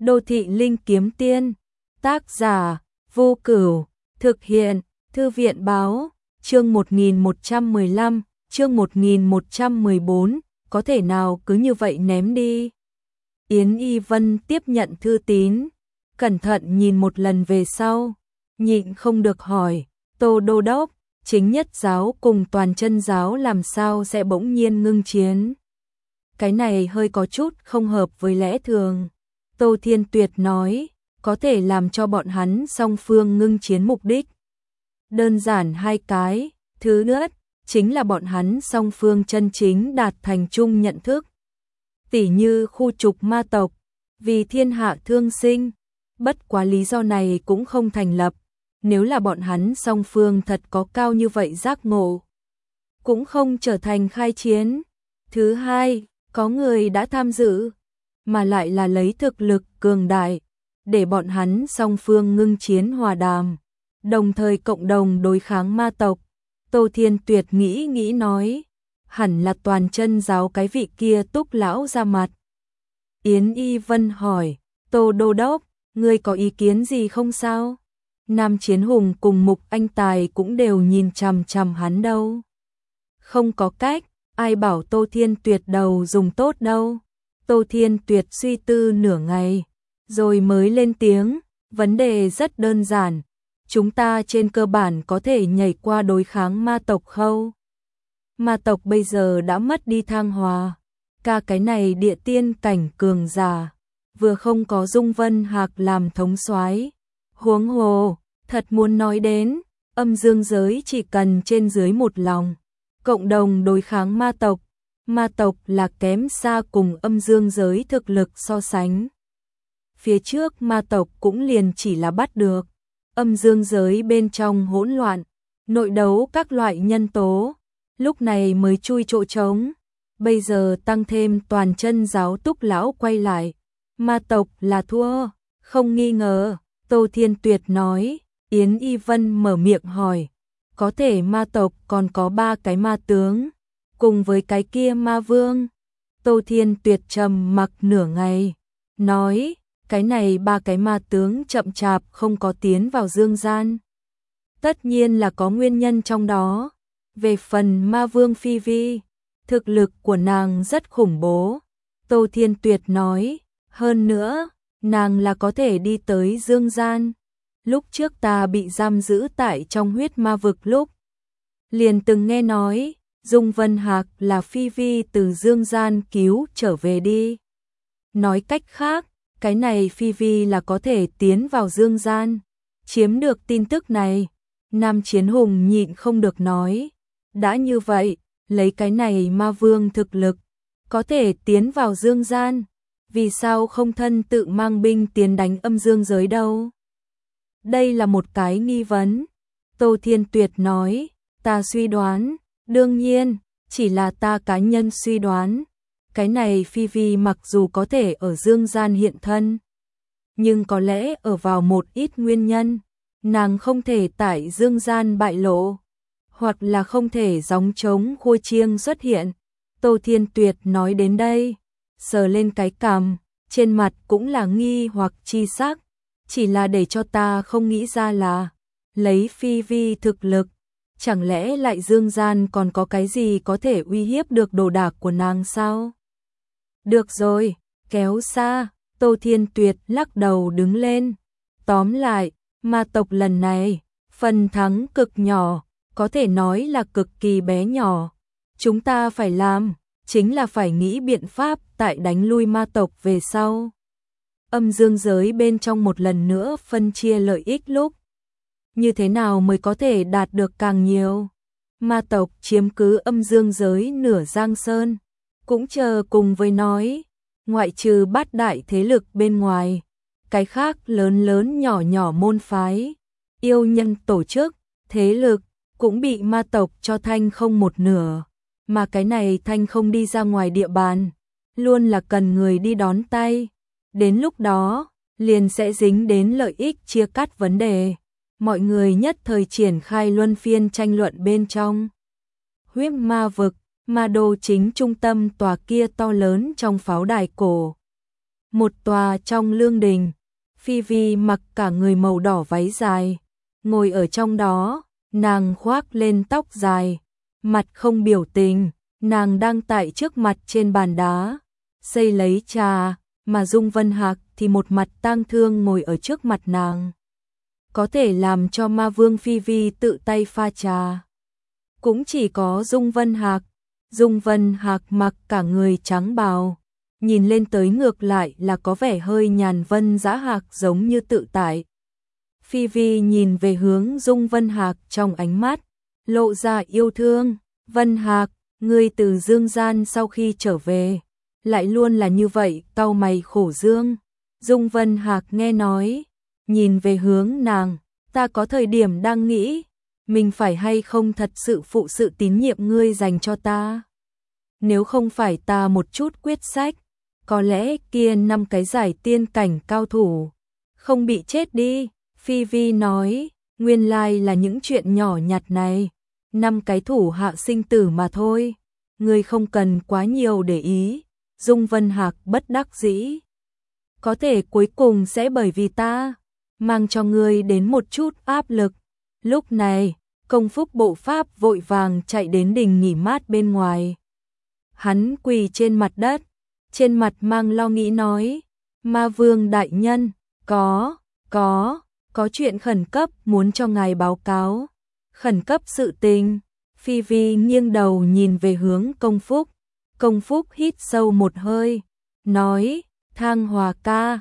Đô thị linh kiếm tiên, tác giả, Vô Cửu, thực hiện, Thư viện báo, chương 1115, chương 1114, có thể nào cứ như vậy ném đi. Yến Y Vân tiếp nhận thư tín, cẩn thận nhìn một lần về sau, nhịn không được hỏi, Tô Đô Đốc, chính nhất giáo cùng toàn chân giáo làm sao sẽ bỗng nhiên ngưng chiến. Cái này hơi có chút không hợp với lẽ thường. Tô Thiên Tuyệt nói, có thể làm cho bọn hắn song phương ngưng chiến mục đích. Đơn giản hai cái, thứ nhất, chính là bọn hắn song phương chân chính đạt thành chung nhận thức. Tỉ như khu trục ma tộc, vì thiên hạ thương sinh, bất quá lý do này cũng không thành lập. Nếu là bọn hắn song phương thật có cao như vậy giác ngộ, cũng không trở thành khai chiến. Thứ hai, có người đã tham dự, mà lại là lấy thực lực cường đại, để bọn hắn song phương ngưng chiến hòa đàm, đồng thời cộng đồng đối kháng ma tộc. Tô Thiên Tuyệt nghĩ nói, hẳn là toàn chân giáo cái vị kia Túc lão ra mặt. Yến Y Vân hỏi, Tô Đô Đốc, ngươi có ý kiến gì không sao? Nam Chiến Hùng cùng Mục Anh Tài cũng đều nhìn chằm chằm hắn đâu. Không có cách, ai bảo Tô Thiên Tuyệt đầu dùng tốt đâu. Tô Thiên Tuyệt suy tư nửa ngày, rồi mới lên tiếng, vấn đề rất đơn giản. Chúng ta trên cơ bản có thể nhảy qua đối kháng ma tộc không? Ma tộc bây giờ đã mất đi thăng hoa. Cái này địa tiên cảnh cường giả, vừa không có Dung Vân Hạc làm thống soái. Huống hồ, thật muốn nói đến, âm dương giới chỉ cần trên dưới một lòng, cộng đồng đối kháng ma tộc là kém xa cùng âm dương giới thực lực so sánh. Phía trước ma tộc cũng liền chỉ là bắt được, âm dương giới bên trong hỗn loạn, nội đấu các loại nhân tố, lúc này mới chui chỗ trống. Bây giờ tăng thêm toàn chân giáo Túc lão quay lại, ma tộc là thua, không nghi ngờ. Tô Thiên Tuyệt nói. Yến Y Vân mở miệng hỏi, có thể ma tộc còn có 3 cái ma tướng, cùng với cái kia ma vương. Tô Thiên Tuyệt trầm mặc nửa ngày, nói, cái này 3 cái ma tướng chậm chạp không có tiến vào dương gian. Tất nhiên là có nguyên nhân trong đó. Về phần ma vương Phi Vi, thực lực của nàng rất khủng bố. Tô Thiên Tuyệt nói, hơn nữa, nàng là có thể đi tới dương gian. Lúc trước ta bị giam giữ tại trong huyết ma vực lúc, liền từng nghe nói, Dung Vân Hạc là Phi Vi từ dương gian cứu trở về đi. Nói cách khác, cái này Phi Vi là có thể tiến vào dương gian. Chiếm được tin tức này, Nam Chiến Hùng nhịn không được nói, đã như vậy, lấy cái này ma vương thực lực, có thể tiến vào dương gian, vì sao không thân tự mang binh tiến đánh âm dương giới đâu? Đây là một cái nghi vấn. Tô Thiên Tuyệt nói, ta suy đoán, đương nhiên, chỉ là ta cá nhân suy đoán. Cái này Phi Vi mặc dù có thể ở dương gian hiện thân, nhưng có lẽ ở vào một ít nguyên nhân, nàng không thể tại dương gian bại lộ, hoặc là không thể gióng trống khua chiêng xuất hiện. Tô Thiên Tuyệt nói đến đây, sờ lên cái cằm, trên mặt cũng là nghi hoặc chi sắc. Chỉ là để cho ta không nghĩ ra là, lấy Phi Vi thực lực, chẳng lẽ lại dương gian còn có cái gì có thể uy hiếp được đồ đạc của nàng sao? Được rồi, kéo xa. Tô Thiên Tuyệt lắc đầu đứng lên. Tóm lại, ma tộc lần này, phần thắng cực nhỏ, có thể nói là cực kỳ bé nhỏ. Chúng ta phải làm, chính là phải nghĩ biện pháp tại đánh lui ma tộc về sau. Âm dương giới bên trong một lần nữa phân chia lợi ích lúc. Như thế nào mới có thể đạt được càng nhiều? Ma tộc chiếm cứ âm dương giới nửa giang sơn, cũng chờ cùng với nói, ngoại trừ bát đại thế lực bên ngoài, cái khác lớn lớn nhỏ nhỏ môn phái, yêu nhân tổ chức, thế lực, cũng bị ma tộc cho thanh không một nửa, mà cái này thanh không đi ra ngoài địa bàn, luôn là cần người đi đón tay. Đến lúc đó, liền sẽ dính đến lợi ích chia cắt vấn đề. Mọi người nhất thời triển khai luân phiên tranh luận bên trong. Huyết ma vực, ma đô chính trung tâm tòa kia to lớn trong pháo đài cổ. Một tòa trong lương đình, Phi Vi mặc cả người màu đỏ váy dài, ngồi ở trong đó, nàng khoác lên tóc dài, mặt không biểu tình, nàng đang tại trước mặt trên bàn đá, xây lấy trà, mà Dung Vân Hạc thì một mặt tang thương ngồi ở trước mặt nàng. Có thể làm cho ma vương Phi Vi tự tay pha trà. Cũng chỉ có Dung Vân Hạc mặc cả người trắng bào, nhìn lên tới ngược lại là có vẻ hơi nhàn vân dã hạc giống như tự tại. Phi Vi nhìn về hướng Dung Vân Hạc trong ánh mắt, lộ ra yêu thương. Vân Hạc, ngươi từ dương gian sau khi trở về, lại luôn là như vậy, cau mày khổ dương. Dung Vân Hạc nghe nói, nhìn về hướng nàng, ta có thời điểm đang nghĩ, mình phải hay không thật sự phụ sự tín nhiệm ngươi dành cho ta. Nếu không phải ta một chút quyết sách, có lẽ kia 5 cái giải tiên cảnh cao thủ không bị chết đi. Phi Vi nói, nguyên lai là những chuyện nhỏ nhặt này, 5 cái thủ hạ sinh tử mà thôi, ngươi không cần quá nhiều để ý. Dung Vân Hạc bất đắc dĩ, có thể cuối cùng sẽ bởi vì ta mang cho ngươi đến một chút áp lực. Lúc này, Công Phúc bộ pháp vội vàng chạy đến đình nghỉ mát bên ngoài. Hắn quỳ trên mặt đất, trên mặt mang lo nghĩ nói, Ma Vương đại nhân, có chuyện khẩn cấp muốn cho ngài báo cáo. Khẩn cấp sự tình. Phi Vi nghiêng đầu nhìn về hướng Công Phúc. Công Phúc hít sâu một hơi, nói, Thang Hòa ca,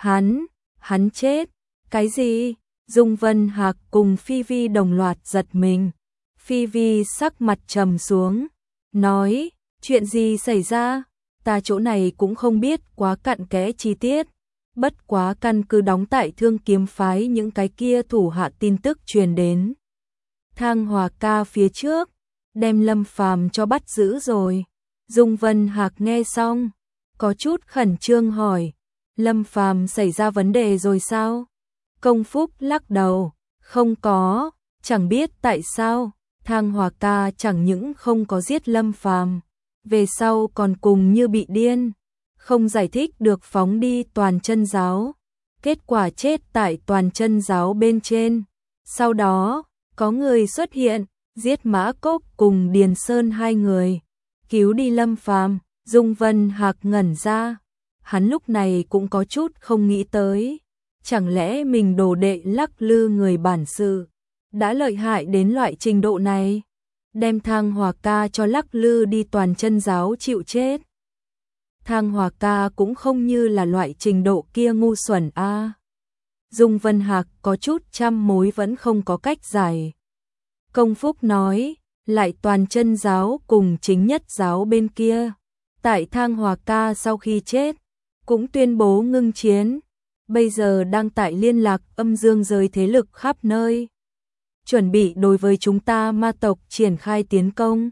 hắn chết. Cái gì? Dung Vân Hạc cùng Phi Vi đồng loạt giật mình. Phi Vi sắc mặt trầm xuống, nói, chuyện gì xảy ra? Ta chỗ này cũng không biết quá cặn kẽ chi tiết, bất quá căn cứ đóng tại Thương Kiếm phái những cái kia thủ hạ tin tức truyền đến. Thang Hòa ca phía trước, đem Lâm Phàm cho bắt giữ rồi. Dung Vân Hạc nghe xong, có chút khẩn trương hỏi, Lâm Phàm xảy ra vấn đề rồi sao? Công Phúc lắc đầu, không có, chẳng biết tại sao, Thang Hòa ca chẳng những không có giết Lâm Phàm, về sau còn cùng như bị điên, không giải thích được phóng đi Toàn Chân giáo, kết quả chết tại Toàn Chân giáo bên trên. Sau đó, có người xuất hiện, giết Mã Cốc cùng Điền Sơn 2 người, cứu đi Lâm Phàm. Dung Vân Hạc ngẩn ra, hắn lúc này cũng có chút không nghĩ tới, chẳng lẽ mình đồ đệ lắc lư người bản sự đã lợi hại đến loại trình độ này, đem Thang Hòa ca cho lắc lư đi Toàn Chân giáo chịu chết. Thang Hòa ca cũng không như là loại trình độ kia ngu xuẩn a. Dung Vân Hạc có chút trăm mối vẫn không có cách giải. Công Phúc nói, lại Toàn Chân giáo cùng Chính Nhất giáo bên kia, tại Thang Hòa ca sau khi chết, cũng tuyên bố ngưng chiến, bây giờ đang tại liên lạc âm dương giới thế lực khắp nơi, chuẩn bị đối với chúng ta ma tộc triển khai tiến công.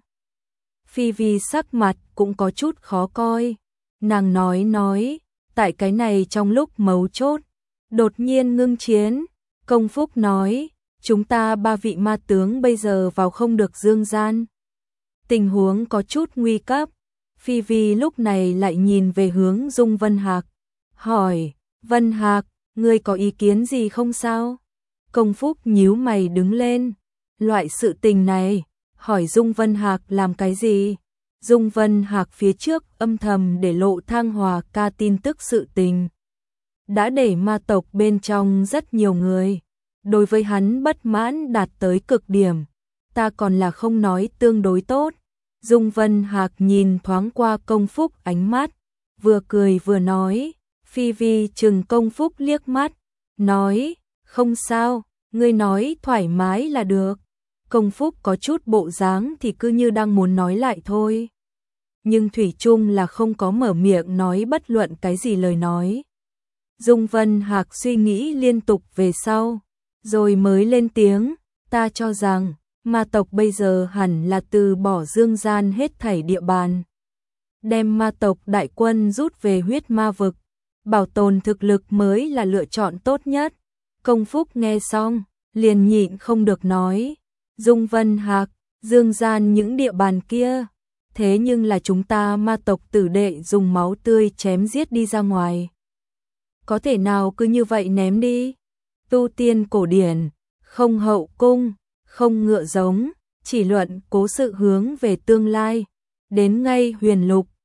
Phi Vi sắc mặt cũng có chút khó coi, nàng nói, tại cái này trong lúc mấu chốt, đột nhiên ngưng chiến. Công Phúc nói, chúng ta 3 vị ma tướng bây giờ vào không được dương gian, tình huống có chút nguy cấp. Phi Vi lúc này lại nhìn về hướng Dung Vân Hạc, hỏi, Vân Hạc, ngươi có ý kiến gì không sao? Công Phúc nhíu mày đứng lên, loại sự tình này, hỏi Dung Vân Hạc làm cái gì? Dung Vân Hạc phía trước âm thầm để lộ Thang Hòa ca tin tức sự tình, đã để ma tộc bên trong rất nhiều người đối với hắn bất mãn đạt tới cực điểm, ta còn là không nói tương đối tốt. Dung Vân Hạc nhìn thoáng qua Công Phúc ánh mắt, vừa cười vừa nói. Phi Vi chừng Công Phúc liếc mắt, nói, không sao, ngươi nói thoải mái là được. Công Phúc có chút bộ dáng thì cứ như đang muốn nói lại thôi, nhưng thủy chung là không có mở miệng nói bất luận cái gì lời nói. Dung Vân Hạc suy nghĩ liên tục về sau, rồi mới lên tiếng, ta cho rằng ma tộc bây giờ hẳn là từ bỏ dương gian hết thảy địa bàn, đem ma tộc đại quân rút về huyết ma vực, bảo tồn thực lực mới là lựa chọn tốt nhất. Công Phúc nghe xong, liền nhịn không được nói, Dung Vân Hạc, dương gian những địa bàn kia, thế nhưng là chúng ta ma tộc tử đệ dùng máu tươi chém giết đi ra ngoài, có thể nào cứ như vậy ném đi? Tu tiên cổ điển, không hậu cung, không ngựa giống, chỉ luận cố sự hướng về tương lai. Đến ngay huyền lục,